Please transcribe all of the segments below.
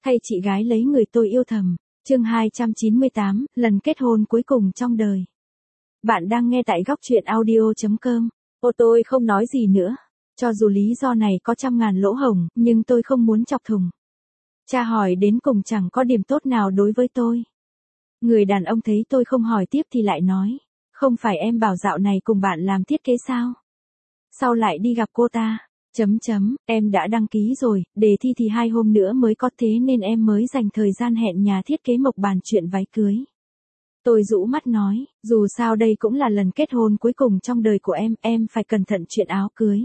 Thay chị gái lấy người tôi yêu thầm. Chương 298, lần kết hôn cuối cùng trong đời. Bạn đang nghe tại góc truyện audio.com. Tôi không nói gì nữa. Cho dù lý do này có trăm ngàn lỗ hổng, nhưng tôi không muốn chọc thủng. Cha hỏi đến cùng chẳng có điểm tốt nào đối với tôi. Người đàn ông thấy tôi không hỏi tiếp thì lại nói. Không phải em bảo dạo này cùng bạn làm thiết kế sao? Sau lại đi gặp cô ta. Em đã đăng ký rồi, đề thi thì 2 hôm nữa mới có, thế nên em mới dành thời gian hẹn nhà thiết kế Mộc bàn chuyện váy cưới. Tôi rũ mắt nói, dù sao đây cũng là lần kết hôn cuối cùng trong đời của em phải cẩn thận chuyện áo cưới.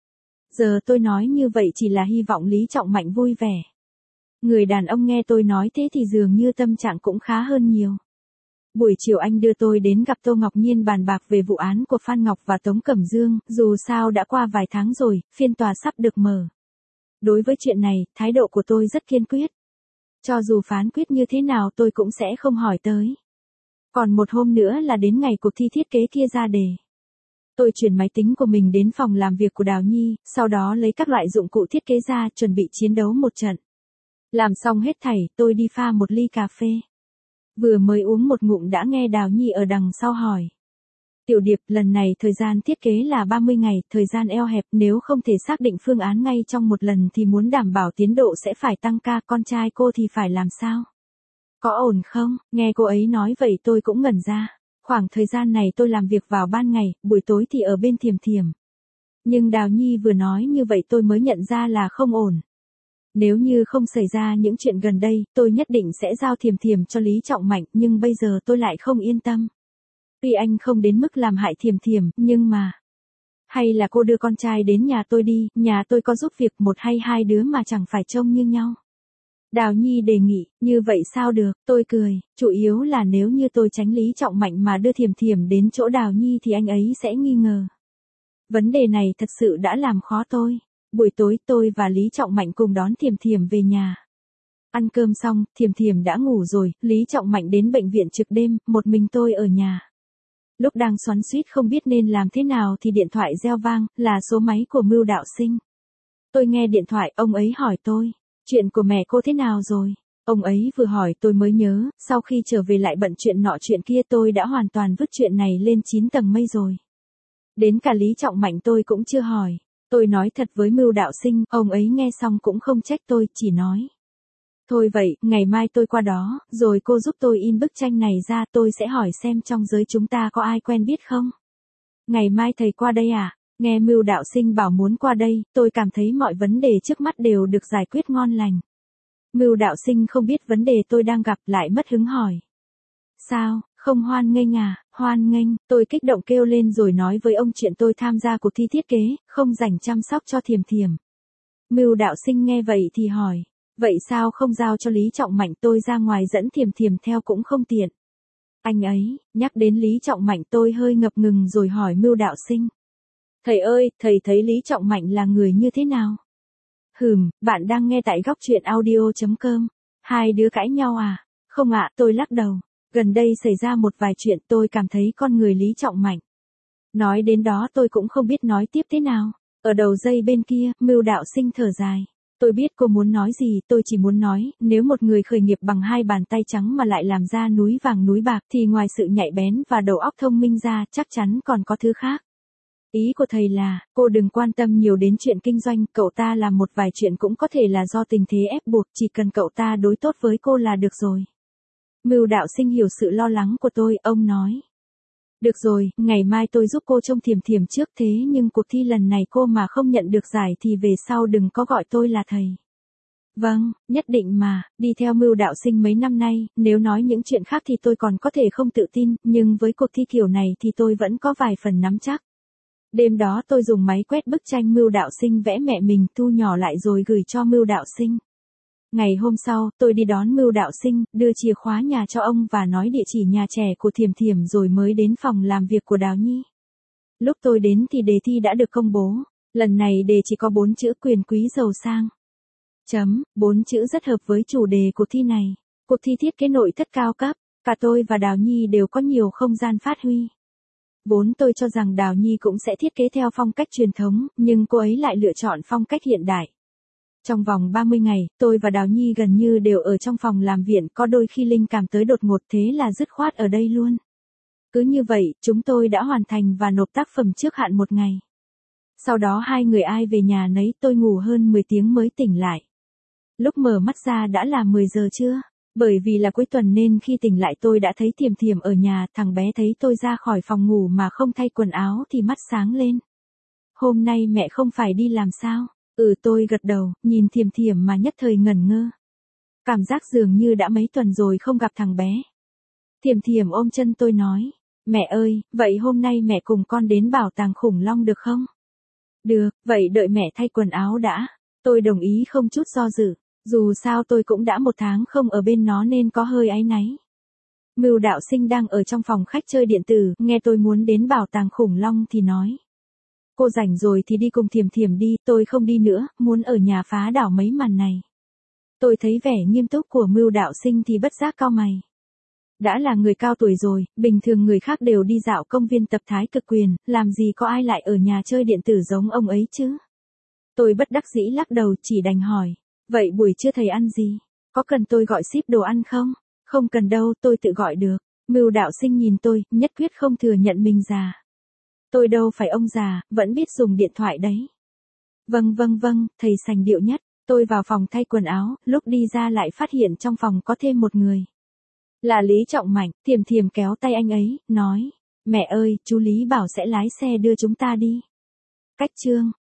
Giờ tôi nói như vậy chỉ là hy vọng Lý Trọng Mạnh vui vẻ. Người đàn ông nghe tôi nói thế thì dường như tâm trạng cũng khá hơn nhiều. Buổi chiều anh đưa tôi đến gặp Tô Ngọc Nhiên bàn bạc về vụ án của Phan Ngọc và Tống Cẩm Dương, dù sao đã qua vài tháng rồi, phiên tòa sắp được mở. Đối với chuyện này, thái độ của tôi rất kiên quyết. Cho dù phán quyết như thế nào tôi cũng sẽ không hỏi tới. Còn một hôm nữa là đến ngày cuộc thi thiết kế kia ra đề. Tôi chuyển máy tính của mình đến phòng làm việc của Đào Nhi, sau đó lấy các loại dụng cụ thiết kế ra chuẩn bị chiến đấu một trận. Làm xong hết thảy, tôi đi pha một ly cà phê. Vừa mới uống một ngụm đã nghe Đào Nhi ở đằng sau hỏi. Tiểu Điệp, lần này thời gian thiết kế là 30 ngày, thời gian eo hẹp, nếu không thể xác định phương án ngay trong một lần thì muốn đảm bảo tiến độ sẽ phải tăng ca, con trai cô thì phải làm sao? Có ổn không? Nghe cô ấy nói vậy tôi cũng ngẩn ra. Khoảng thời gian này tôi làm việc vào ban ngày, buổi tối thì ở bên Thiềm Thiềm. Nhưng Đào Nhi vừa nói như vậy tôi mới nhận ra là không ổn. Nếu như không xảy ra những chuyện gần đây, tôi nhất định sẽ giao Thiềm Thiềm cho Lý Trọng Mạnh, nhưng bây giờ tôi lại không yên tâm. Tuy anh không đến mức làm hại Thiềm Thiềm, nhưng mà... Hay là cô đưa con trai đến nhà tôi đi, nhà tôi có giúp việc một hay 2 đứa mà chẳng phải trông như nhau. Đào Nhi đề nghị, như vậy sao được, tôi cười, chủ yếu là nếu như tôi tránh Lý Trọng Mạnh mà đưa Thiềm Thiềm đến chỗ Đào Nhi thì anh ấy sẽ nghi ngờ. Vấn đề này thật sự đã làm khó tôi. Buổi tối tôi và Lý Trọng Mạnh cùng đón Thiềm Thiềm về nhà. Ăn cơm xong, Thiềm Thiềm đã ngủ rồi, Lý Trọng Mạnh đến bệnh viện trực đêm, một mình tôi ở nhà. Lúc đang xoắn xuýt không biết nên làm thế nào thì điện thoại reo vang, là số máy của Mưu Đạo Sinh. Tôi nghe điện thoại, ông ấy hỏi tôi, chuyện của mẹ cô thế nào rồi? Ông ấy vừa hỏi tôi mới nhớ, sau khi trở về lại bận chuyện nọ chuyện kia tôi đã hoàn toàn vứt chuyện này lên 9 tầng mây rồi. Đến cả Lý Trọng Mạnh tôi cũng chưa hỏi. Tôi nói thật với Mưu Đạo Sinh, ông ấy nghe xong cũng không trách tôi, chỉ nói. Thôi vậy, ngày mai tôi qua đó, rồi cô giúp tôi in bức tranh này ra, tôi sẽ hỏi xem trong giới chúng ta có ai quen biết không? Ngày mai thầy qua đây à? Nghe Mưu Đạo Sinh bảo muốn qua đây, tôi cảm thấy mọi vấn đề trước mắt đều được giải quyết ngon lành. Mưu Đạo Sinh không biết vấn đề tôi đang gặp lại mất hứng hỏi. Sao, không hoan nghênh à? Hoan nghênh, tôi kích động kêu lên rồi nói với ông chuyện tôi tham gia cuộc thi thiết kế, không rảnh chăm sóc cho Thiềm Thiềm. Mưu Đạo Sinh nghe vậy thì hỏi, vậy sao không giao cho Lý Trọng Mạnh, tôi ra ngoài dẫn Thiềm Thiềm theo cũng không tiện. Anh ấy, nhắc đến Lý Trọng Mạnh tôi hơi ngập ngừng rồi hỏi Mưu Đạo Sinh. Thầy ơi, thầy thấy Lý Trọng Mạnh là người như thế nào? Bạn đang nghe tại góc truyện audio.com. Hai đứa cãi nhau à? Không ạ, tôi lắc đầu. Gần đây xảy ra một vài chuyện tôi cảm thấy con người Lý Trọng Mạnh. Nói đến đó tôi cũng không biết nói tiếp thế nào. Ở đầu dây bên kia, Mưu Đạo Sinh thở dài. Tôi biết cô muốn nói gì, tôi chỉ muốn nói, nếu một người khởi nghiệp bằng 2 bàn tay trắng mà lại làm ra núi vàng núi bạc thì ngoài sự nhạy bén và đầu óc thông minh ra chắc chắn còn có thứ khác. Ý của thầy là, cô đừng quan tâm nhiều đến chuyện kinh doanh, cậu ta làm một vài chuyện cũng có thể là do tình thế ép buộc, chỉ cần cậu ta đối tốt với cô là được rồi. Mưu Đạo Sinh hiểu sự lo lắng của tôi, ông nói. Được rồi, ngày mai tôi giúp cô trông Thiềm Thiềm trước, thế nhưng cuộc thi lần này cô mà không nhận được giải thì về sau đừng có gọi tôi là thầy. Vâng, nhất định mà, đi theo Mưu Đạo Sinh mấy năm nay, nếu nói những chuyện khác thì tôi còn có thể không tự tin, nhưng với cuộc thi kiểu này thì tôi vẫn có vài phần nắm chắc. Đêm đó tôi dùng máy quét bức tranh Mưu Đạo Sinh vẽ mẹ mình, thu nhỏ lại rồi gửi cho Mưu Đạo Sinh. Ngày hôm sau, tôi đi đón Mưu Đạo Sinh, đưa chìa khóa nhà cho ông và nói địa chỉ nhà trẻ của Thiềm Thiềm rồi mới đến phòng làm việc của Đào Nhi. Lúc tôi đến thì đề thi đã được công bố. Lần này đề chỉ có 4 chữ quyền quý giàu sang. 4 chữ rất hợp với chủ đề cuộc thi này. Cuộc thi thiết kế nội thất cao cấp, cả tôi và Đào Nhi đều có nhiều không gian phát huy. Vốn tôi cho rằng Đào Nhi cũng sẽ thiết kế theo phong cách truyền thống, nhưng cô ấy lại lựa chọn phong cách hiện đại. Trong vòng 30 ngày, tôi và Đào Nhi gần như đều ở trong phòng làm viện, có đôi khi linh cảm tới đột ngột thế là dứt khoát ở đây luôn. Cứ như vậy, chúng tôi đã hoàn thành và nộp tác phẩm trước hạn một ngày. Sau đó hai người ai về nhà nấy, tôi ngủ hơn 10 tiếng mới tỉnh lại. Lúc mở mắt ra đã là 10 giờ trưa. Bởi vì là cuối tuần nên khi tỉnh lại tôi đã thấy Thiềm Thiềm ở nhà, thằng bé thấy tôi ra khỏi phòng ngủ mà không thay quần áo thì mắt sáng lên. Hôm nay mẹ không phải đi làm sao? Tôi gật đầu, nhìn Thiềm Thiềm mà nhất thời ngẩn ngơ. Cảm giác dường như đã mấy tuần rồi không gặp thằng bé. Thiềm Thiềm ôm chân tôi nói, mẹ ơi, vậy hôm nay mẹ cùng con đến bảo tàng khủng long được không? Được, vậy đợi mẹ thay quần áo đã. Tôi đồng ý không chút do dự. Dù sao tôi cũng đã 1 tháng không ở bên nó nên có hơi áy náy. Mưu Đạo Sinh đang ở trong phòng khách chơi điện tử, nghe tôi muốn đến bảo tàng khủng long thì nói. Cô rảnh rồi thì đi cùng Thiềm Thiềm đi, tôi không đi nữa, muốn ở nhà phá đảo mấy màn này. Tôi thấy vẻ nghiêm túc của Mưu Đạo Sinh thì bất giác cau mày. Đã là người cao tuổi rồi, bình thường người khác đều đi dạo công viên tập thái cực quyền, làm gì có ai lại ở nhà chơi điện tử giống ông ấy chứ? Tôi bất đắc dĩ lắc đầu chỉ đành hỏi. Vậy buổi trưa thầy ăn gì? Có cần tôi gọi ship đồ ăn không? Không cần đâu, tôi tự gọi được. Mưu Đạo Sinh nhìn tôi, nhất quyết không thừa nhận mình già. Tôi đâu phải ông già, vẫn biết dùng điện thoại đấy. Vâng, thầy sành điệu nhất. Tôi vào phòng thay quần áo, lúc đi ra lại phát hiện trong phòng có thêm một người. Là Lý Trọng Mạnh. Thiềm Thiềm kéo tay anh ấy, nói. Mẹ ơi, chú Lý bảo sẽ lái xe đưa chúng ta đi. Cách chương.